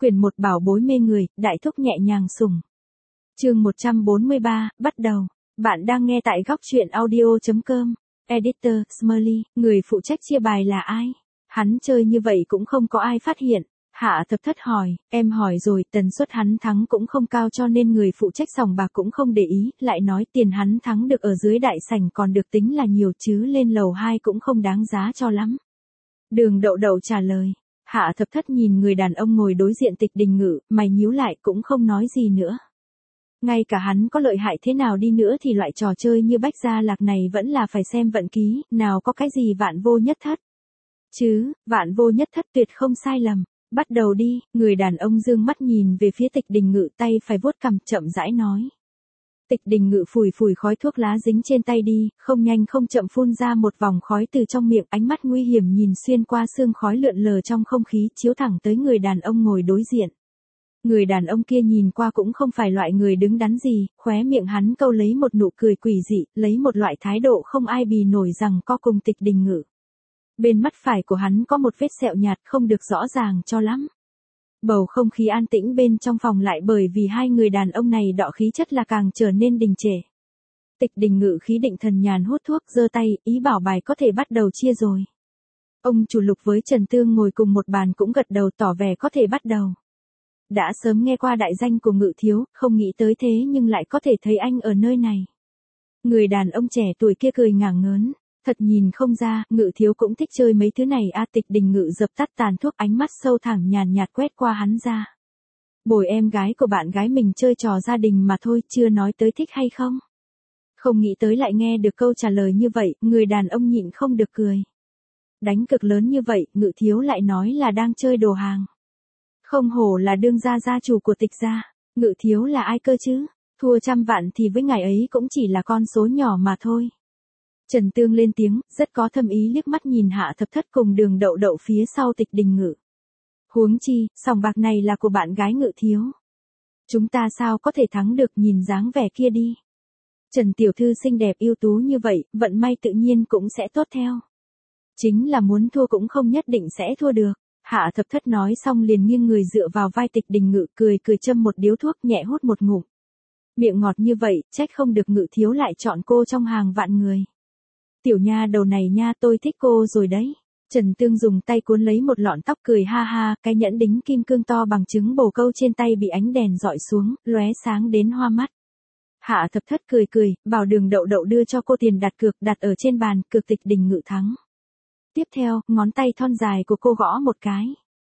Quyển 1 bảo bối mê người, đại thúc nhẹ nhàng sủng. Chương 143, bắt đầu. Bạn đang nghe tại góc truyện audio.com. Editor, Smiley, người phụ trách chia bài là ai? Hắn chơi như vậy cũng không có ai phát hiện. Hạ Thập Thất hỏi, em hỏi rồi, tần suất hắn thắng cũng không cao cho nên người phụ trách sòng bạc cũng không để ý, lại nói tiền hắn thắng được ở dưới đại sảnh còn được tính là nhiều chứ lên lầu 2 cũng không đáng giá cho lắm. Đường Đậu Đậu trả lời. Hạ Thập Thất nhìn người đàn ông ngồi đối diện Tịch Đình Ngự, mày nhíu lại cũng không nói gì nữa. Ngay cả hắn có lợi hại thế nào đi nữa thì loại trò chơi như bách gia lạc này vẫn là phải xem vận khí, nào có cái gì vạn vô nhất thất. Chứ, vạn vô nhất thất tuyệt không sai lầm. Bắt đầu đi, người đàn ông dương mắt nhìn về phía Tịch Đình Ngự, tay phải vuốt cằm chậm rãi nói. Tịch Đình Ngự phủi phủi khói thuốc lá dính trên tay đi, không nhanh không chậm phun ra một vòng khói từ trong miệng, ánh mắt nguy hiểm nhìn xuyên qua sương khói lượn lờ trong không khí, chiếu thẳng tới người đàn ông ngồi đối diện. Người đàn ông kia nhìn qua cũng không phải loại người đứng đắn gì, khóe miệng hắn câu lấy một nụ cười quỷ dị, lấy một loại thái độ không ai bì nổi rằng co cùng Tịch Đình Ngự. Bên mắt phải của hắn có một vết sẹo nhạt không được rõ ràng cho lắm. Bầu không khí an tĩnh bên trong phòng lại bởi vì hai người đàn ông này đọ khí chất là càng trở nên đình trệ. Tịch Đình Ngự khí định thần nhàn hút thuốc, giơ tay, ý bảo bài có thể bắt đầu chia rồi. Ông chủ Lục với Trần Tương ngồi cùng một bàn cũng gật đầu tỏ vẻ có thể bắt đầu. Đã sớm nghe qua đại danh của Ngự thiếu, không nghĩ tới thế nhưng lại có thể thấy anh ở nơi này. Người đàn ông trẻ tuổi kia cười ngả ngớn. Thật nhìn không ra, Ngự thiếu cũng thích chơi mấy thứ này a. Tịch Đình Ngự dập tắt tàn thuốc, ánh mắt sâu thẳm nhàn nhạt quét qua hắn ra. Bồi em gái của bạn gái mình chơi trò gia đình mà thôi, chưa nói tới thích hay không. Không nghĩ tới lại nghe được câu trả lời như vậy, người đàn ông nhịn không được cười. Đánh cực lớn như vậy, Ngự thiếu lại nói là đang chơi đồ hàng. Không hổ là đương gia gia chủ của Tịch gia. Ngự thiếu là ai cơ chứ? Thua trăm vạn thì với ngài ấy cũng chỉ là con số nhỏ mà thôi. Trần Tương lên tiếng, rất có thâm ý liếc mắt nhìn Hạ Thập Thất cùng Đường Đậu Đậu phía sau Tịch Đình Ngự. Huống chi, sòng bạc này là của bạn gái Ngự thiếu. Chúng ta sao có thể thắng được, nhìn dáng vẻ kia đi. Trần tiểu thư xinh đẹp ưu tú như vậy, vận may tự nhiên cũng sẽ tốt theo. Chính là muốn thua cũng không nhất định sẽ thua được. Hạ Thập Thất nói xong liền nghiêng người dựa vào vai Tịch Đình Ngự, cười châm một điếu thuốc, nhẹ hút một ngụm. Miệng ngọt như vậy, trách không được Ngự thiếu lại chọn cô trong hàng vạn người. Tiểu nha đầu này nha, tôi thích cô rồi đấy. Trần Tương dùng tay cuốn lấy một lọn tóc cười ha ha, cái nhẫn đính kim cương to bằng trứng bồ câu trên tay bị ánh đèn dọi xuống, lóe sáng đến hoa mắt. Hạ Thập Thất cười, bảo Đường Đậu Đậu đưa cho cô tiền đặt cược, đặt ở trên bàn, cược Tịch Đình Ngự thắng. Tiếp theo, ngón tay thon dài của cô gõ một cái.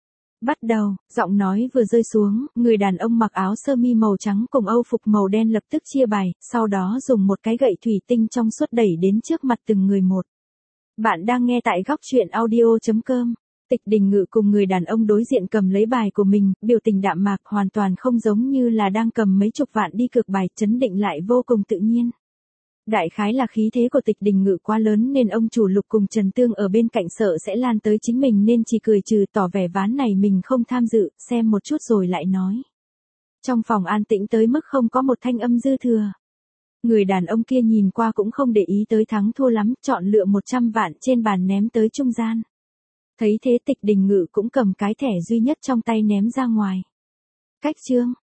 Bắt đầu, giọng nói vừa rơi xuống, người đàn ông mặc áo sơ mi màu trắng cùng âu phục màu đen lập tức chia bài, sau đó dùng một cái gậy thủy tinh trong suốt đẩy đến trước mặt từng người một. Bạn đang nghe tại góc truyện audio.com. Tịch Đình Ngự cùng người đàn ông đối diện cầm lấy bài của mình, biểu tình đạm mạc, hoàn toàn không giống như là đang cầm mấy chục vạn đi cược bài, trấn định lại vô cùng tự nhiên. Đại khái là khí thế của Tịch Đình Ngự quá lớn nên ông chủ Lục cùng Trần Tương ở bên cạnh sợ sẽ lan tới chính mình nên chỉ cười trừ, tỏ vẻ ván này mình không tham dự, xem một chút rồi lại nói. Trong phòng an tĩnh tới mức không có một thanh âm dư thừa. Người đàn ông kia nhìn qua cũng không để ý tới thắng thua lắm, chọn lựa 100 vạn trên bàn ném tới trung gian. Thấy thế Tịch Đình Ngự cũng cầm cái thẻ duy nhất trong tay ném ra ngoài. Cách chương.